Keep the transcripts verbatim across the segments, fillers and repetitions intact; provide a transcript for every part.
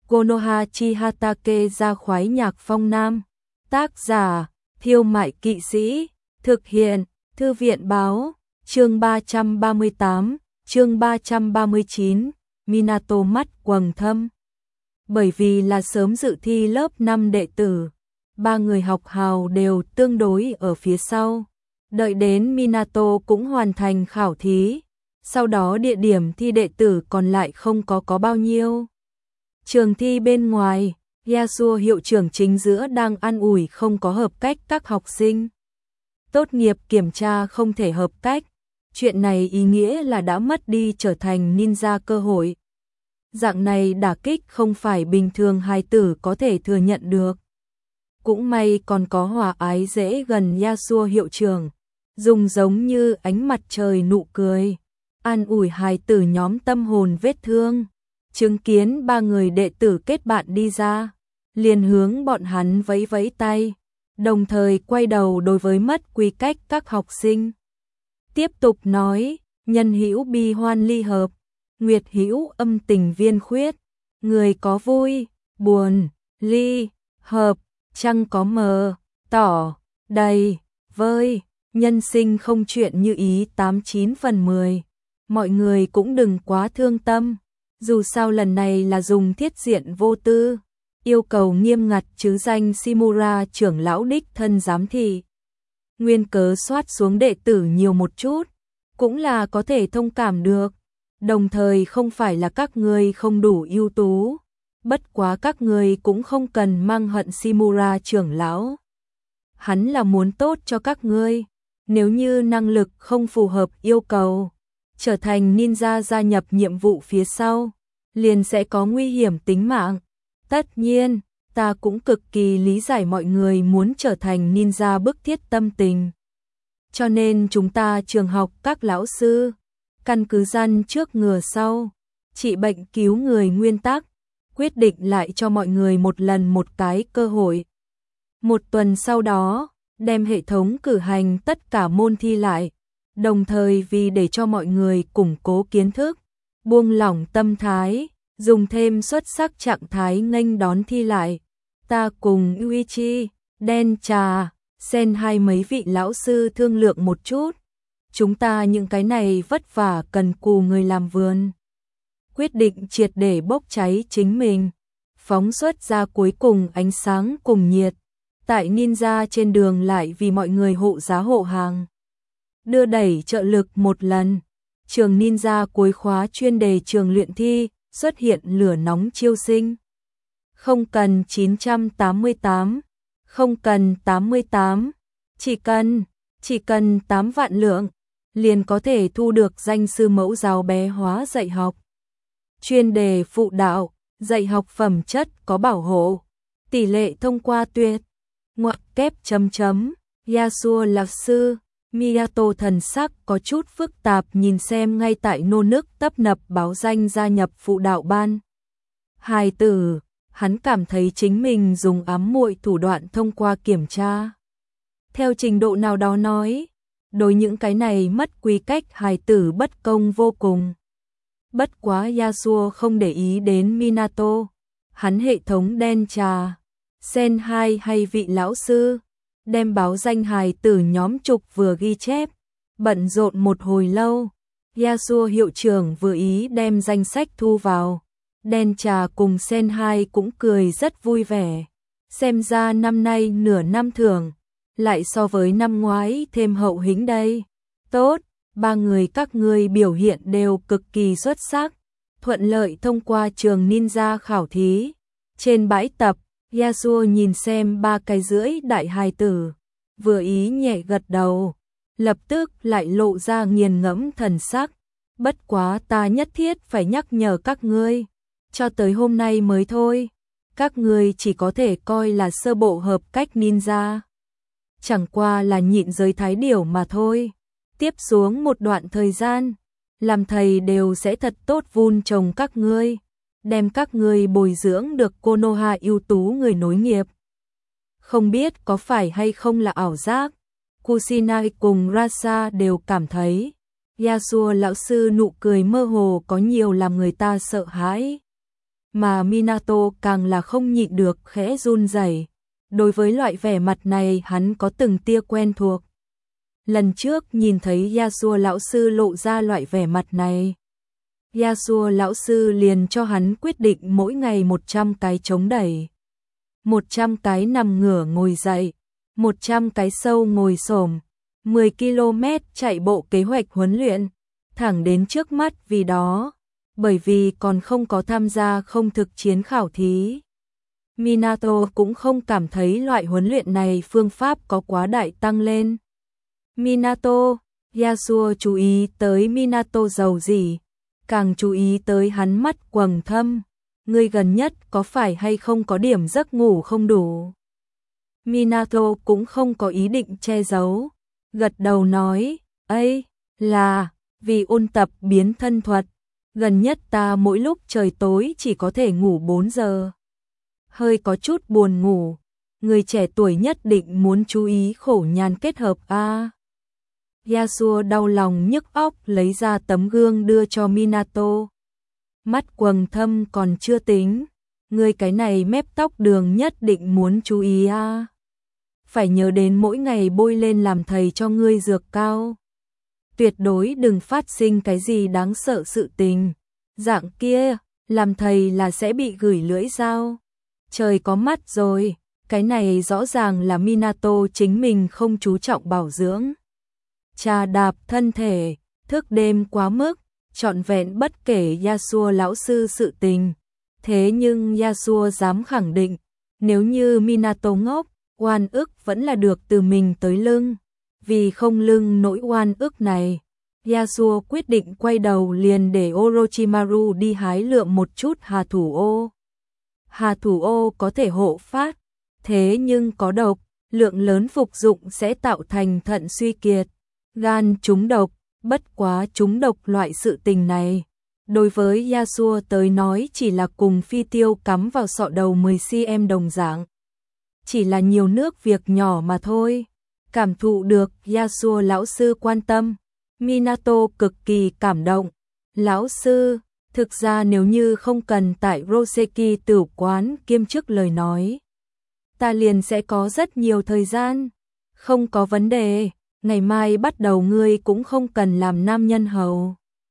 Konoha Chihatake ra khoái nhạc phong nam. Tác giả, Thiêu Mại Kỵ Sĩ. Thực hiện, Thư viện Báo. Chương ba trăm ba mươi tám, chương ba trăm ba mươi chín, Minato mắt quầng thâm. Bởi vì là sớm dự thi lớp năm đệ tử, ba người học hào đều tương đối ở phía sau. Đợi đến Minato cũng hoàn thành khảo thí, sau đó địa điểm thi đệ tử còn lại không có có bao nhiêu. Trường thi bên ngoài, Yasuo hiệu trưởng chính giữa đang an ủi không có hợp cách các học sinh. Tốt nghiệp kiểm tra không thể hợp cách, chuyện này ý nghĩa là đã mất đi trở thành ninja cơ hội. Dạng này đả kích không phải bình thường hài tử có thể thừa nhận được. Cũng may còn có hòa ái dễ gần Yasuo hiệu trưởng, dùng giống như ánh mặt trời nụ cười, an ủi hài tử nhóm tâm hồn vết thương. Chứng kiến ba người đệ tử kết bạn đi ra, liền hướng bọn hắn vẫy vẫy tay, đồng thời quay đầu đối với mất quy cách các học sinh. Tiếp tục nói, nhân hữu bi hoan ly hợp, nguyệt hữu âm tình viên khuyết, người có vui, buồn, ly, hợp, trăng có mờ, tỏ, đầy, vơi, nhân sinh không chuyện như ý tám chín phần mười. Mọi người cũng đừng quá thương tâm, dù sao lần này là dùng thiết diện vô tư, yêu cầu nghiêm ngặt chứ danh Shimura trưởng lão đích thân giám thị. Nguyên cớ soát xuống đệ tử nhiều một chút, cũng là có thể thông cảm được, đồng thời không phải là các ngươi không đủ ưu tú, bất quá các ngươi cũng không cần mang hận Shimura trưởng lão. Hắn là muốn tốt cho các ngươi, nếu như năng lực không phù hợp yêu cầu, trở thành ninja gia nhập nhiệm vụ phía sau, liền sẽ có nguy hiểm tính mạng. Tất nhiên, ta cũng cực kỳ lý giải mọi người muốn trở thành ninja bức thiết tâm tình. Cho nên chúng ta trường học các lão sư, căn cứ gian trước ngừa sau, trị bệnh cứu người nguyên tắc, quyết định lại cho mọi người một lần một cái cơ hội. Một tuần sau đó, đem hệ thống cử hành tất cả môn thi lại, đồng thời vì để cho mọi người củng cố kiến thức, buông lỏng tâm thái, dùng thêm xuất sắc trạng thái nghênh đón thi lại. Ta cùng Uichi, Đen Trà, Sen hai mấy vị lão sư thương lượng một chút. Chúng ta những cái này vất vả cần cù người làm vườn. Quyết định triệt để bốc cháy chính mình, phóng xuất ra cuối cùng ánh sáng cùng nhiệt. Tại ninja trên đường lại vì mọi người hộ giá hộ hàng. Đưa đẩy trợ lực một lần. Trường ninja cuối khóa chuyên đề trường luyện thi, xuất hiện lửa nóng chiêu sinh. Không cần chín trăm tám mươi tám, không cần tám mươi tám, chỉ cần, chỉ cần tám vạn lượng, liền có thể thu được danh sư mẫu giáo bé hóa dạy học. Chuyên đề phụ đạo, dạy học phẩm chất có bảo hộ, tỷ lệ thông qua tuyệt. Ngoặc kép chấm chấm, Yasuo lạc sư, Miyato thần sắc có chút phức tạp nhìn xem ngay tại nô nức tấp nập báo danh gia nhập phụ đạo ban. Hài tử, hắn cảm thấy chính mình dùng ám muội thủ đoạn thông qua kiểm tra. Theo trình độ nào đó nói, đối những cái này mất quy cách hài tử bất công vô cùng. Bất quá Yasuo không để ý đến Minato, hắn hệ thống đen trà. Sen hai hay vị lão sư, đem báo danh hài tử nhóm trục vừa ghi chép, bận rộn một hồi lâu. Yasuo hiệu trưởng vừa ý đem danh sách thu vào, Đen Trà cùng Sen hai cũng cười rất vui vẻ. Xem ra năm nay nửa năm thưởng, lại so với năm ngoái thêm hậu hĩnh đây. Tốt, ba người các ngươi biểu hiện đều cực kỳ xuất sắc, thuận lợi thông qua trường ninja khảo thí. Trên bãi tập, Yasuo nhìn xem ba cái rưỡi đại hài tử, vừa ý nhẹ gật đầu, lập tức lại lộ ra nghiền ngẫm thần sắc. Bất quá ta nhất thiết phải nhắc nhở các ngươi, cho tới hôm nay mới thôi, các ngươi chỉ có thể coi là sơ bộ hợp cách ninja. Chẳng qua là nhịn giới thái điểu mà thôi. Tiếp xuống một đoạn thời gian, làm thầy đều sẽ thật tốt vun trồng các ngươi, đem các ngươi bồi dưỡng được Konoha ưu tú người nối nghiệp. Không biết có phải hay không là ảo giác, Kusinai cùng Rasa đều cảm thấy Yasuo lão sư nụ cười mơ hồ có nhiều làm người ta sợ hãi. mà Minato càng là không nhịn được khẽ run rẩy. Đối với loại vẻ mặt này hắn có từng tia quen thuộc. Lần trước nhìn thấy Yasuo lão sư lộ ra loại vẻ mặt này, Yasuo lão sư liền cho hắn quyết định mỗi ngày một trăm cái chống đẩy, một trăm cái nằm ngửa ngồi dậy, một trăm cái sâu ngồi xổm, mười ki lô mét chạy bộ kế hoạch huấn luyện, thẳng đến trước mắt vì đó, bởi vì còn không có tham gia không thực chiến khảo thí. Minato cũng không cảm thấy loại huấn luyện này phương pháp có quá đại tăng lên. Minato, Yasuo chú ý tới Minato giàu gì, càng chú ý tới hắn mắt quầng thâm. Ngươi gần nhất có phải hay không có điểm giấc ngủ không đủ? Minato cũng không có ý định che giấu, gật đầu nói, ấy, là, vì ôn tập biến thân thuật, gần nhất ta mỗi lúc trời tối chỉ có thể ngủ bốn giờ. Hơi có chút buồn ngủ, người trẻ tuổi nhất định muốn chú ý khổ nhàn kết hợp a. Yasuo đau lòng nhức óc lấy ra tấm gương đưa cho Minato. Mắt quầng thâm còn chưa tính, người cái này mép tóc đường nhất định muốn chú ý a. Phải nhớ đến mỗi ngày bôi lên làm thầy cho ngươi dược cao. Tuyệt đối đừng phát sinh cái gì đáng sợ sự tình. Dạng kia, làm thầy là sẽ bị gửi lưỡi dao. Trời có mắt rồi, cái này rõ ràng là Minato chính mình không chú trọng bảo dưỡng. Trà đạp thân thể, thức đêm quá mức, trọn vẹn bất kể Yasuo lão sư sự tình. Thế nhưng Yasuo dám khẳng định, nếu như Minato ngốc, oan ức vẫn là được từ mình tới lưng. Vì không lưng nỗi oan ức này, Yasuo quyết định quay đầu liền để Orochimaru đi hái lượm một chút hà thủ ô. Hà thủ ô có thể hộ phát, thế nhưng có độc, lượng lớn phục dụng sẽ tạo thành thận suy kiệt, gan trúng độc, bất quá trúng độc loại sự tình này. Đối với Yasuo tới nói chỉ là cùng phi tiêu cắm vào sọ đầu mười xăng-ti-mét đồng dạng. Chỉ là nhiều nước việc nhỏ mà thôi. Cảm thụ được Yasuo lão sư quan tâm, Minato cực kỳ cảm động. Lão sư, thực ra nếu như không cần tại Roseki tử quán kiêm chức lời nói, ta liền sẽ có rất nhiều thời gian. Không có vấn đề, ngày mai bắt đầu ngươi cũng không cần làm nam nhân hầu.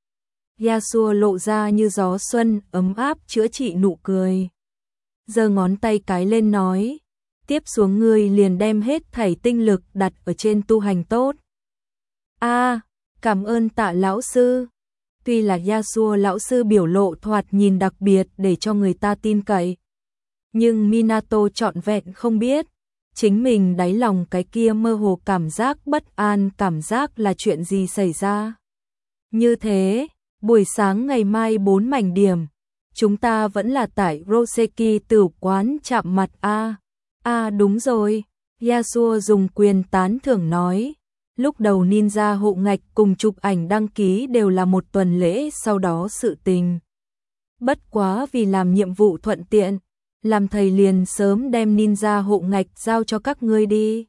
Yasuo lộ ra như gió xuân ấm áp chữa trị nụ cười. Giơ ngón tay cái lên nói, tiếp xuống ngươi liền đem hết thảy tinh lực đặt ở trên tu hành tốt. A, à, cảm ơn Tạ lão sư. Tuy là Yasuo lão sư biểu lộ thoạt nhìn đặc biệt để cho người ta tin cậy, nhưng Minato trọn vẹn không biết, chính mình đáy lòng cái kia mơ hồ cảm giác bất an, cảm giác là chuyện gì xảy ra. Như thế, buổi sáng ngày mai bốn mảnh điểm, chúng ta vẫn là tại Roseki tử quán chạm mặt a. À đúng rồi, Yasuo dùng quyền tán thưởng nói, lúc đầu ninja hộ ngạch cùng chụp ảnh đăng ký đều là một tuần lễ sau đó sự tình. Bất quá vì làm nhiệm vụ thuận tiện, làm thầy liền sớm đem ninja hộ ngạch giao cho các ngươi đi.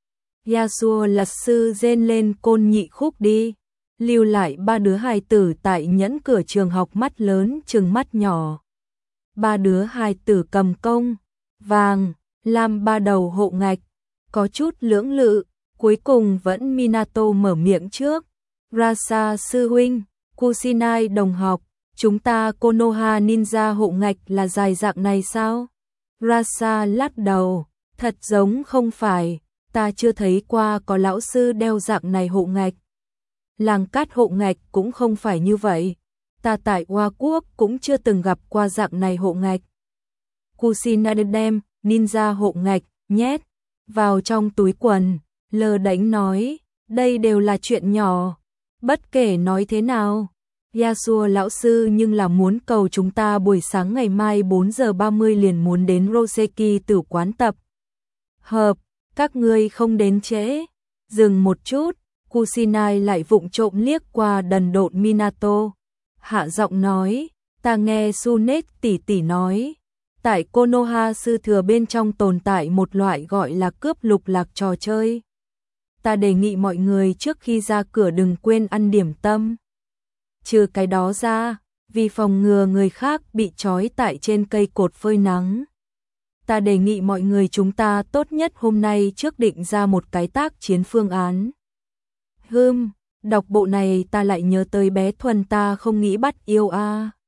Yasuo là sư rên lên côn nhị khúc đi, lưu lại ba đứa hài tử tại nhẫn cửa trường học mắt lớn trừng mắt nhỏ. Ba đứa hài tử cầm công, vàng, làm ba đầu hộ ngạch, có chút lưỡng lự, cuối cùng vẫn Minato mở miệng trước. Rasa sư huynh, Kusinai đồng học, chúng ta Konoha ninja hộ ngạch là dài dạng này sao? Rasa lắc đầu, thật giống không phải, ta chưa thấy qua có lão sư đeo dạng này hộ ngạch. Làng cát hộ ngạch cũng không phải như vậy, ta tại Hoa Quốc cũng chưa từng gặp qua dạng này hộ ngạch. Kusinai đem ninja hộ ngạch nhét vào trong túi quần, lờ đánh nói, đây đều là chuyện nhỏ, bất kể nói thế nào. Yasuo lão sư nhưng là muốn cầu chúng ta buổi sáng ngày mai bốn giờ ba mươi liền muốn đến Roseki tử quán tập hợp, các ngươi không đến trễ. Dừng một chút, Kusinai lại vụng trộm liếc qua đần độn Minato, hạ giọng nói, ta nghe Sunet tỷ tỷ nói, tại Konoha sư thừa bên trong tồn tại một loại gọi là cướp lục lạc trò chơi. Ta đề nghị mọi người trước khi ra cửa đừng quên ăn điểm tâm. Trừ cái đó ra, vì phòng ngừa người khác bị trói tại trên cây cột phơi nắng. Ta đề nghị mọi người chúng ta tốt nhất hôm nay trước định ra một cái tác chiến phương án. Hừm, đọc bộ này ta lại nhớ tới bé Thuần ta không nghĩ bắt yêu a.